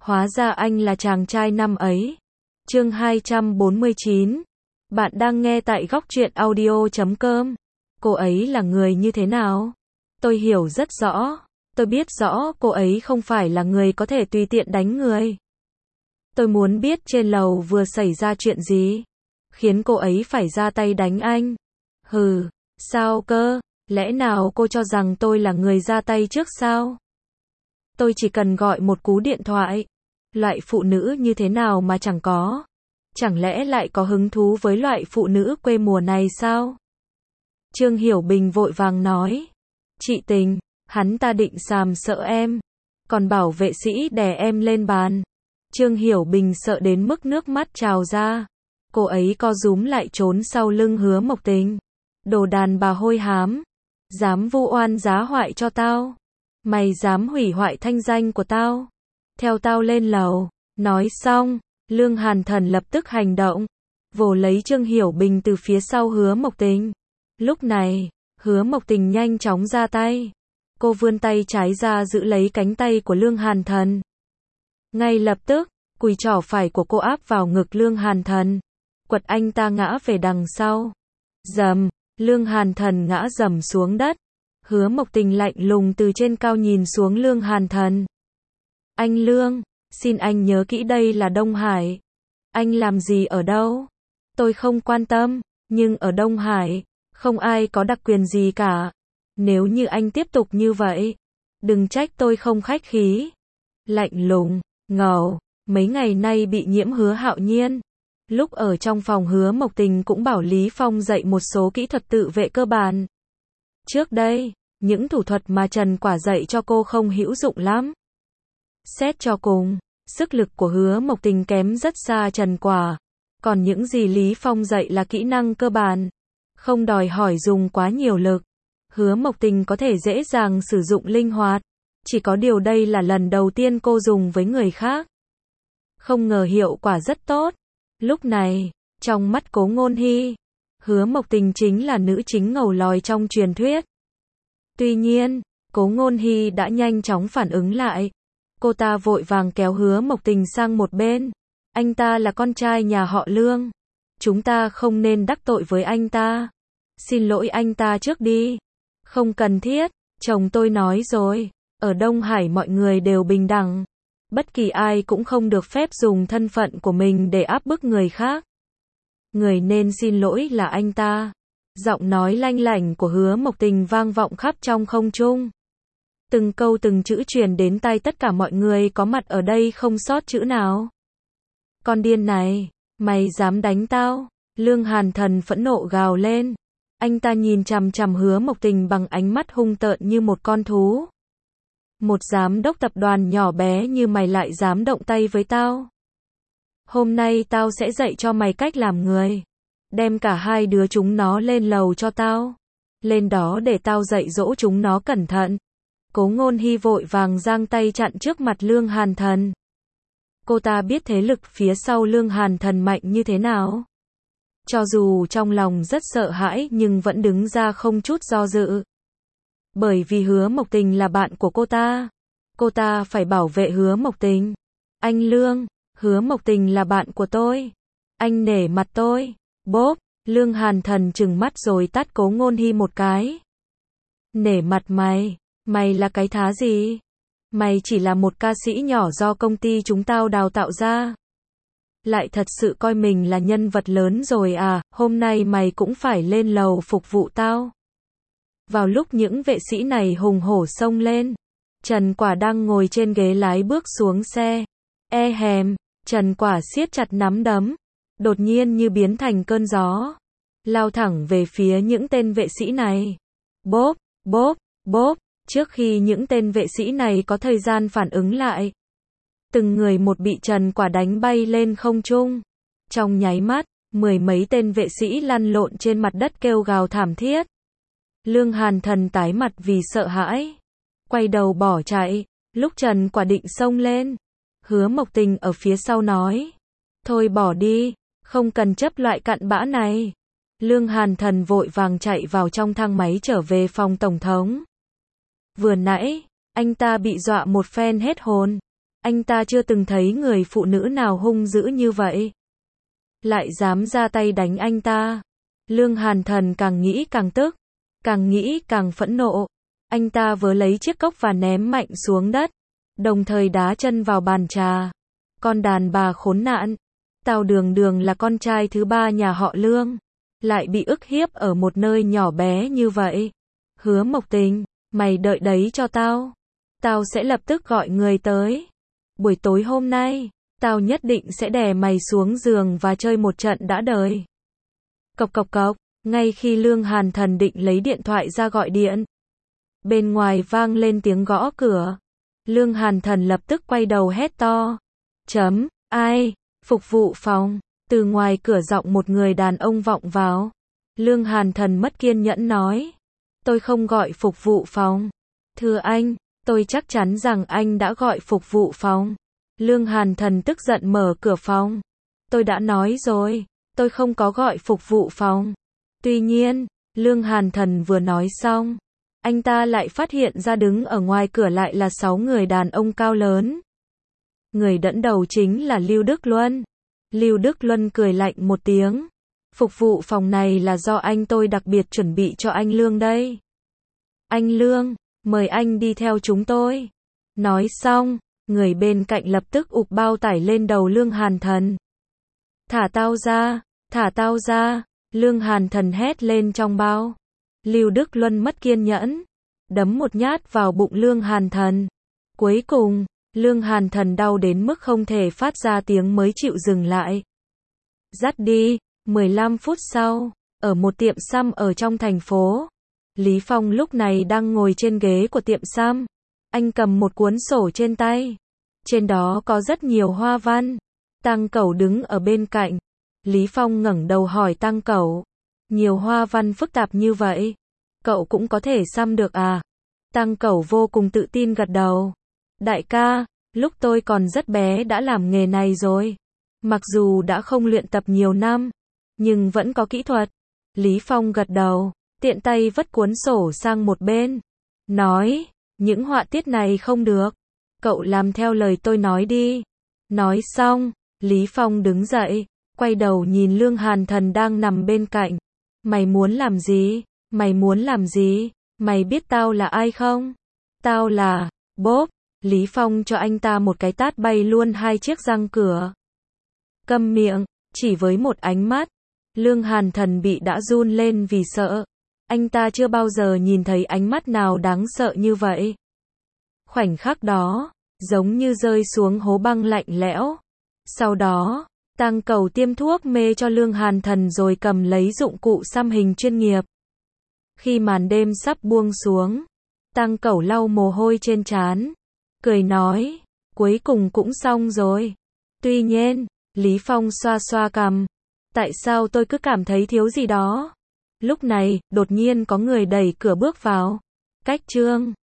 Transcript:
Hóa ra anh là chàng trai năm ấy. Chương 249. Bạn đang nghe tại Góc Truyện Audio.com. Cô ấy là người như thế nào? Tôi hiểu rất rõ. Tôi biết rõ cô ấy không phải là người có thể tùy tiện đánh người. Tôi muốn biết trên lầu vừa xảy ra chuyện gì, khiến cô ấy phải ra tay đánh anh. Hừ, sao cơ? Lẽ nào cô cho rằng tôi là người ra tay trước sao? Tôi chỉ cần gọi một cú điện thoại. Loại phụ nữ như thế nào mà chẳng có? Chẳng lẽ lại có hứng thú với loại phụ nữ quê mùa này sao? Trương Hiểu Bình vội vàng nói. Chị Tình, hắn ta định sàm sợ em, còn bảo vệ sĩ đè em lên bàn. Trương Hiểu Bình sợ đến mức nước mắt trào ra. Cô ấy co rúm lại trốn sau lưng Hứa Mộc Tình. Đồ đàn bà hôi hám, dám vu oan giá hoại cho tao. Mày dám hủy hoại thanh danh của tao. Theo tao lên lầu. Nói xong, Lương Hàn Thần lập tức hành động, vồ lấy Trương Hiểu Bình từ phía sau Hứa Mộc Tình. Lúc này, Hứa Mộc Tình nhanh chóng ra tay. Cô vươn tay trái ra giữ lấy cánh tay của Lương Hàn Thần. Ngay lập tức, cùi trỏ phải của cô áp vào ngực Lương Hàn Thần, quật anh ta ngã về đằng sau. Dầm, Lương Hàn Thần ngã dầm xuống đất. Hứa Mộc Tình lạnh lùng từ trên cao nhìn xuống Lương Hàn Thần. Anh Lương, xin anh nhớ kỹ đây là Đông Hải. Anh làm gì ở đâu? Tôi không quan tâm, nhưng ở Đông Hải, không ai có đặc quyền gì cả. Nếu như anh tiếp tục như vậy, đừng trách tôi không khách khí. Lạnh lùng, ngầu, mấy ngày nay bị nhiễm Hứa Hạo Nhiên. Lúc ở trong phòng Hứa Mộc Tình cũng bảo Lý Phong dạy một số kỹ thuật tự vệ cơ bản. Trước đây, những thủ thuật mà Trần Quả dạy cho cô không hữu dụng lắm. Xét cho cùng, sức lực của Hứa Mộc Tình kém rất xa Trần Quả. Còn những gì Lý Phong dạy là kỹ năng cơ bản, không đòi hỏi dùng quá nhiều lực. Hứa Mộc Tình có thể dễ dàng sử dụng linh hoạt. Chỉ có điều đây là lần đầu tiên cô dùng với người khác. Không ngờ hiệu quả rất tốt. Lúc này, trong mắt Cố Ngôn Hy, Hứa Mộc Tình chính là nữ chính ngầu lòi trong truyền thuyết. Tuy nhiên, Cố Ngôn Hy đã nhanh chóng phản ứng lại. Cô ta vội vàng kéo Hứa Mộc Tình sang một bên. Anh ta là con trai nhà họ Lương. Chúng ta không nên đắc tội với anh ta. Xin lỗi anh ta trước đi. Không cần thiết, chồng tôi nói rồi. Ở Đông Hải mọi người đều bình đẳng. Bất kỳ ai cũng không được phép dùng thân phận của mình để áp bức người khác. Người nên xin lỗi là anh ta. Giọng nói lanh lảnh của Hứa Mộc Tình vang vọng khắp trong không trung. Từng câu từng chữ truyền đến tai tất cả mọi người có mặt ở đây không sót chữ nào. Con điên này, mày dám đánh tao? Lương Hàn Thần phẫn nộ gào lên. Anh ta nhìn chằm chằm Hứa Mộc Tình bằng ánh mắt hung tợn như một con thú. Một giám đốc tập đoàn nhỏ bé như mày lại dám động tay với tao? Hôm nay tao sẽ dạy cho mày cách làm người. Đem cả hai đứa chúng nó lên lầu cho tao. Lên đó để tao dạy dỗ chúng nó cẩn thận. Cố Ngôn Hy vội vàng giang tay chặn trước mặt Lương Hàn Thần. Cô ta biết thế lực phía sau Lương Hàn Thần mạnh như thế nào. Cho dù trong lòng rất sợ hãi nhưng vẫn đứng ra không chút do dự. Bởi vì Hứa Mộc Tình là bạn của cô ta phải bảo vệ Hứa Mộc Tình. Anh Lương, Hứa Mộc Tình là bạn của tôi. Anh nể mặt tôi. Bốp, Lương Hàn Thần trừng mắt rồi tát Cố Ngôn Hy một cái. Nể mặt mày? Mày là cái thá gì? Mày chỉ là một ca sĩ nhỏ do công ty chúng tao đào tạo ra. Lại thật sự coi mình là nhân vật lớn rồi à? Hôm nay mày cũng phải lên lầu phục vụ tao. Vào lúc những vệ sĩ này hùng hổ xông lên, Trần Quả đang ngồi trên ghế lái bước xuống xe. Trần Quả siết chặt nắm đấm, đột nhiên như biến thành cơn gió, lao thẳng về phía những tên vệ sĩ này. Bốp, bốp, bốp, trước khi những tên vệ sĩ này có thời gian phản ứng lại, từng người một bị Trần Quả đánh bay lên không trung. Trong nháy mắt, mười mấy tên vệ sĩ lăn lộn trên mặt đất kêu gào thảm thiết. Lương Hàn Thần tái mặt vì sợ hãi, quay đầu bỏ chạy. Lúc Trần Quả định xông lên, Hứa Mộc Tình ở phía sau nói. Thôi bỏ đi, không cần chấp loại cặn bã này. Lương Hàn Thần vội vàng chạy vào trong thang máy trở về phòng tổng thống. Vừa nãy, anh ta bị dọa một phen hết hồn. Anh ta chưa từng thấy người phụ nữ nào hung dữ như vậy. Lại dám ra tay đánh anh ta. Lương Hàn Thần càng nghĩ càng tức, càng nghĩ càng phẫn nộ. Anh ta vớ lấy chiếc cốc và ném mạnh xuống đất, đồng thời đá chân vào bàn trà. Con đàn bà khốn nạn. Tao đường đường là con trai thứ 3 nhà họ Lương, lại bị ức hiếp ở một nơi nhỏ bé như vậy. Hứa Mộc Tình, mày đợi đấy cho tao. Tao sẽ lập tức gọi người tới. Buổi tối hôm nay, tao nhất định sẽ đè mày xuống giường và chơi một trận đã đời. Cộc cộc cộc, ngay khi Lương Hàn Thần định lấy điện thoại ra gọi điện, bên ngoài vang lên tiếng gõ cửa. Lương Hàn Thần lập tức quay đầu hét to. Ai? Phục vụ phòng. Từ ngoài cửa giọng một người đàn ông vọng vào. Lương Hàn Thần mất kiên nhẫn nói. Tôi không gọi phục vụ phòng. Thưa anh, tôi chắc chắn rằng anh đã gọi phục vụ phòng. Lương Hàn Thần tức giận mở cửa phòng. Tôi đã nói rồi, tôi không có gọi phục vụ phòng. Tuy nhiên, Lương Hàn Thần vừa nói xong, anh ta lại phát hiện ra đứng ở ngoài cửa lại là 6 người đàn ông cao lớn. Người dẫn đầu chính là Lưu Đức Luân. Lưu Đức Luân cười lạnh một tiếng. Phục vụ phòng này là do anh tôi đặc biệt chuẩn bị cho anh Lương đây. Anh Lương, mời anh đi theo chúng tôi. Nói xong, người bên cạnh lập tức ụp bao tải lên đầu Lương Hàn Thần. Thả tao ra, thả tao ra, Lương Hàn Thần hét lên trong bao. Lưu Đức Luân mất kiên nhẫn, đấm một nhát vào bụng Lương Hàn Thần. Cuối cùng, Lương Hàn Thần đau đến mức không thể phát ra tiếng mới chịu dừng lại. Dắt đi. 15 phút sau, ở một tiệm xăm ở trong thành phố, Lý Phong lúc này đang ngồi trên ghế của tiệm xăm. Anh cầm một cuốn sổ trên tay. Trên đó có rất nhiều hoa văn. Tăng Cẩu đứng ở bên cạnh. Lý Phong ngẩng đầu hỏi Tăng Cẩu. Nhiều hoa văn phức tạp như vậy, cậu cũng có thể xăm được à? Tăng Cẩu vô cùng tự tin gật đầu. Đại ca, lúc tôi còn rất bé đã làm nghề này rồi. Mặc dù đã không luyện tập nhiều năm, nhưng vẫn có kỹ thuật. Lý Phong gật đầu, tiện tay vứt cuốn sổ sang một bên. Nói, những họa tiết này không được. Cậu làm theo lời tôi nói đi. Nói xong, Lý Phong đứng dậy, quay đầu nhìn Lương Hàn Thần đang nằm bên cạnh. Mày muốn làm gì? Mày muốn làm gì? Mày biết tao là ai không? Tao là... Bốp. Lý Phong cho anh ta một cái tát bay luôn 2 chiếc răng cửa. Câm miệng. Chỉ với một ánh mắt, Lương Hàn Thần bị đã run lên vì sợ. Anh ta chưa bao giờ nhìn thấy ánh mắt nào đáng sợ như vậy. Khoảnh khắc đó, giống như rơi xuống hố băng lạnh lẽo. Sau đó, Tăng Cẩu tiêm thuốc mê cho Lương Hàn Thần rồi cầm lấy dụng cụ xăm hình chuyên nghiệp. Khi màn đêm sắp buông xuống, Tăng Cẩu lau mồ hôi trên trán, cười nói, cuối cùng cũng xong rồi. Tuy nhiên, Lý Phong xoa xoa cằm. Tại sao tôi cứ cảm thấy thiếu gì đó? Lúc này, đột nhiên có người đẩy cửa bước vào. Cách chương